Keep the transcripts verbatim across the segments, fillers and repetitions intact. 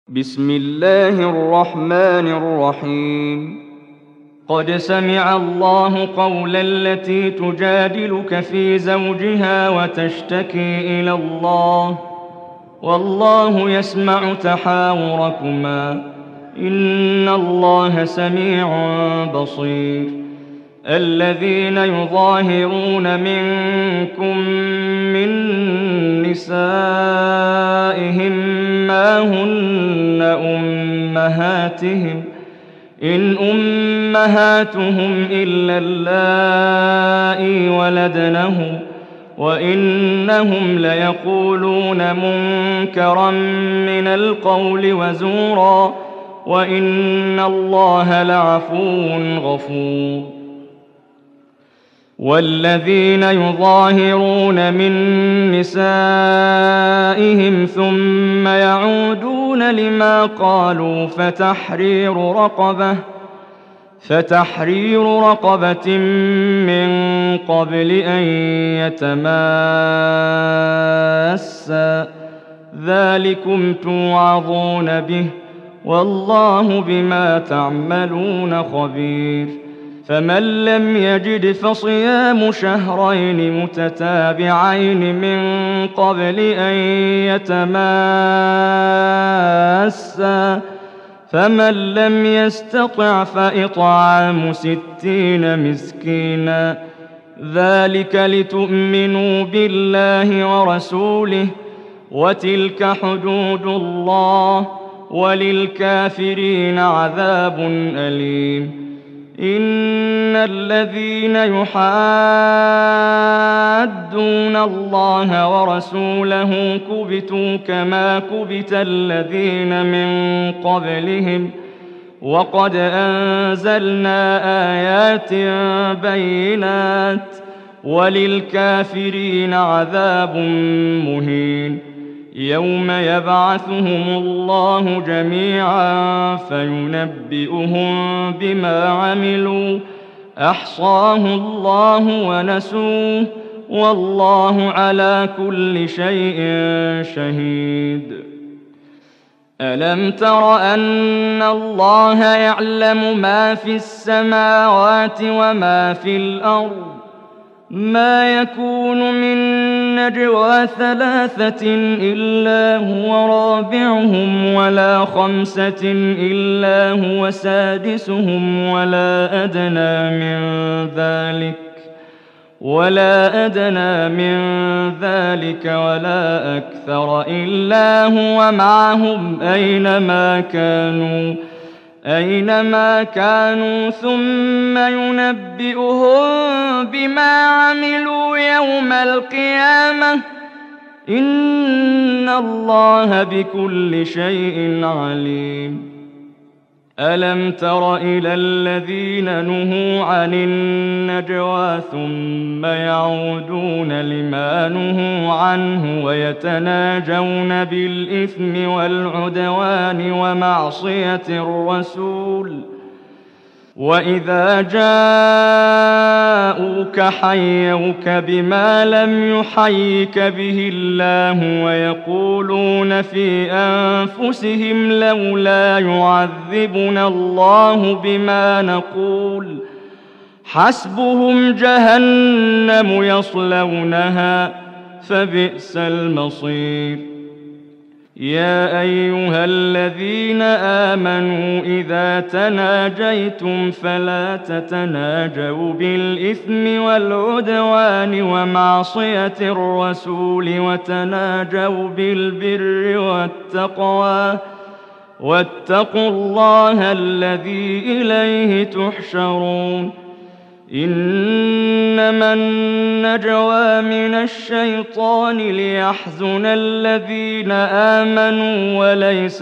بسم الله الرحمن الرحيم. قد سمع الله قول التي تجادلك في زوجها وتشتكي إلى الله والله يسمع تحاوركما إن الله سميع بصير. الذين يظاهرون منكم من نسائهم ما هن أمهاتهم إن أمهاتهم إلا اللائي ولدنهم وإنهم ليقولون منكرا من القول وزورا وإن الله لعفو غفور. والذين يظاهرون من نسائهم ثم يعودون لما قالوا فتحرير رقبة فتحرير رقبة من قبل أن يتماسا ذلكم توعظون به والله بما تعملون خبير. فمن لم يجد فصيام شهرين متتابعين من قبل أن يتماسا فمن لم يستطع فإطعام ستين مسكينا ذلك لتؤمنوا بالله ورسوله وتلك حدود الله وللكافرين عذاب أليم. إن الذين يحادون الله ورسوله كبتوا كما كبت الذين من قبلهم وقد أنزلنا آيات بينات وللكافرين عذاب مهين. يوم يبعثهم الله جميعا فينبئهم بما عملوا أحصاه الله ونسوه والله على كل شيء شهيد. ألم تر أن الله يعلم ما في السماوات وما في الأرض ما يكون من نجوى ثلاثة إلا هو رابعهم ولا خمسة إلا هو سادسهم ولا أدنى من ذلك ولا أدنى من ذلك ولا أكثر إلا هو معهم أينما كانوا أينما كانوا ثم ينبئهم بما عملوا يوم القيامة إن الله بكل شيء عليم. ألم تر إلى الذين نهوا عن النجوى ثم يعودون لما نهوا عنه ويتناجون بالإثم والعدوان ومعصية الرسول وإذا جاءوك حيوك بما لم يحيك به الله ويقولون في أنفسهم لولا يعذبنا الله بما نقول حسبهم جهنم يصلونها فبئس المصير. يا أيها الذين آمنوا إذا تناجيتم فلا تتناجوا بالإثم والعدوان ومعصية الرسول وتناجوا بالبر والتقوى واتقوا الله الذي إليه تحشرون. إنما النجوى من الشيطان ليحزن الذين آمنوا وليس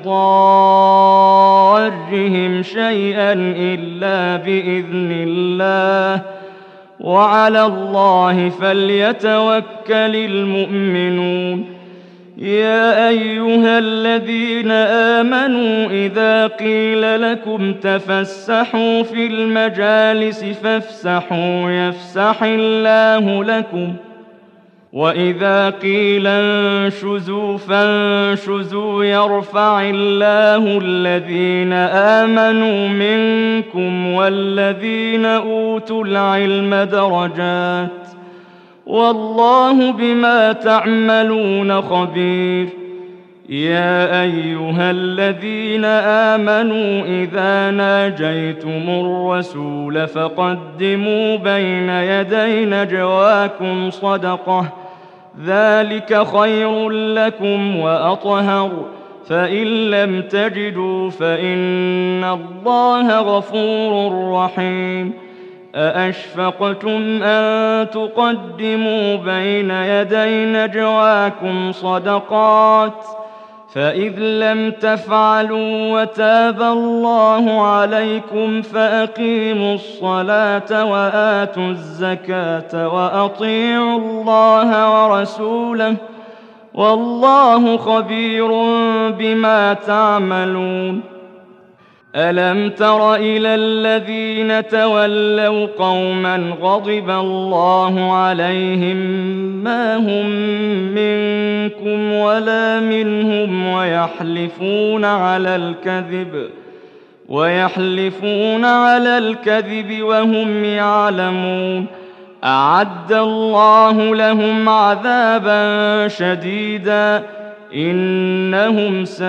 بضارهم شيئا إلا بإذن الله وعلى الله فليتوكل المؤمنون. يا أيها الذين آمنوا إذا قيل لكم تفسحوا في المجالس فافسحوا يفسح الله لكم وإذا قيل انشزوا فانشزوا يرفع الله الذين آمنوا منكم والذين أوتوا العلم درجات والله بما تعملون خبير. يا أيها الذين آمنوا إذا ناجيتم الرسول فقدموا بين يدي نجواكم صدقة ذلك خير لكم وأطهر فإن لم تجدوا فإن الله غفور رحيم. أأشفقتم أن تقدموا بين يدي نجواكم صدقات فإذ لم تفعلوا وتاب الله عليكم فأقيموا الصلاة وآتوا الزكاة وأطيعوا الله ورسوله والله خبير بما تعملون. ألم تر إلى الذين تولوا قوما غضب الله عليهم ما هم منكم ولا منهم ويحلفون على الكذب ويحلفون على الكذب وهم يعلمون. أعد الله لهم عذابا شديدا إنهم ساء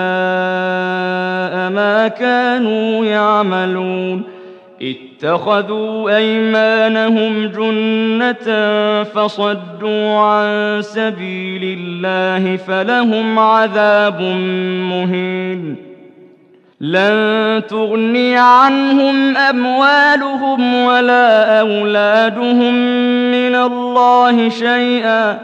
ما كانوا يعملون. اتخذوا أيمانهم جنة فصدوا عن سبيل الله فلهم عذاب مهين. لن تغني عنهم أموالهم ولا أولادهم من الله شيئا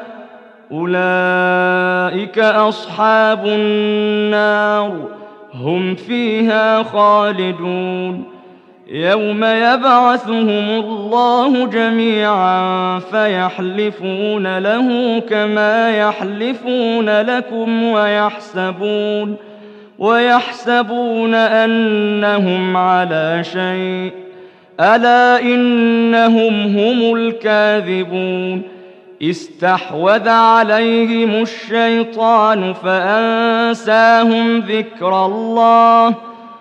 أولئك أصحاب النار هم فيها خالدون. يوم يبعثهم الله جميعا فيحلفون له كما يحلفون لكم ويحسبون ويحسبون أنهم على شيء ألا إنهم هم الكاذبون. استحوذ عليهم الشيطان فأنساهم ذكر الله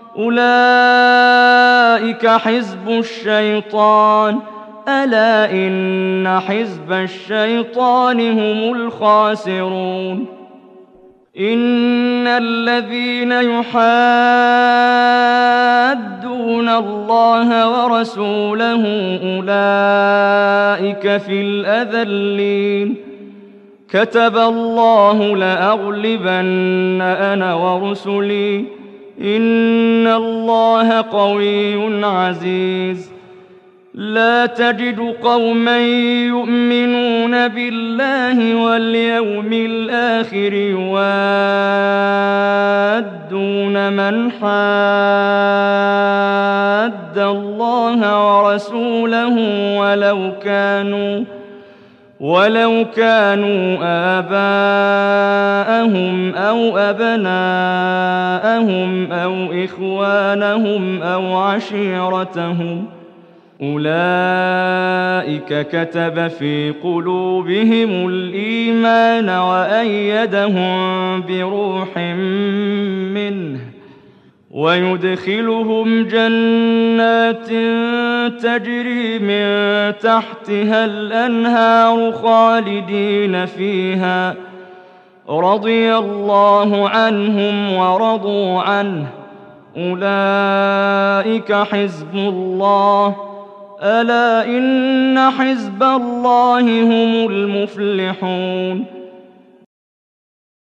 أولئك حزب الشيطان ألا إن حزب الشيطان هم الخاسرون. إن الذين يحادون الله ورسوله أولئك في الأذلين. كتب الله لأغلبن أنا ورسلي إن الله قوي عزيز. لا تجد قوما يؤمنون بالله واليوم الآخر يوادون من حاد الله ورسوله ولو كانوا ولو كانوا آباءهم أو أبناءهم أو إخوانهم أو عشيرتهم أولئك كتب في قلوبهم الإيمان وأيدهم بروح منه ويدخلهم جنات تجري من تحتها الأنهار خالدين فيها رضي الله عنهم ورضوا عنه أولئك حزب الله ألا إن حزب الله هم المفلحون.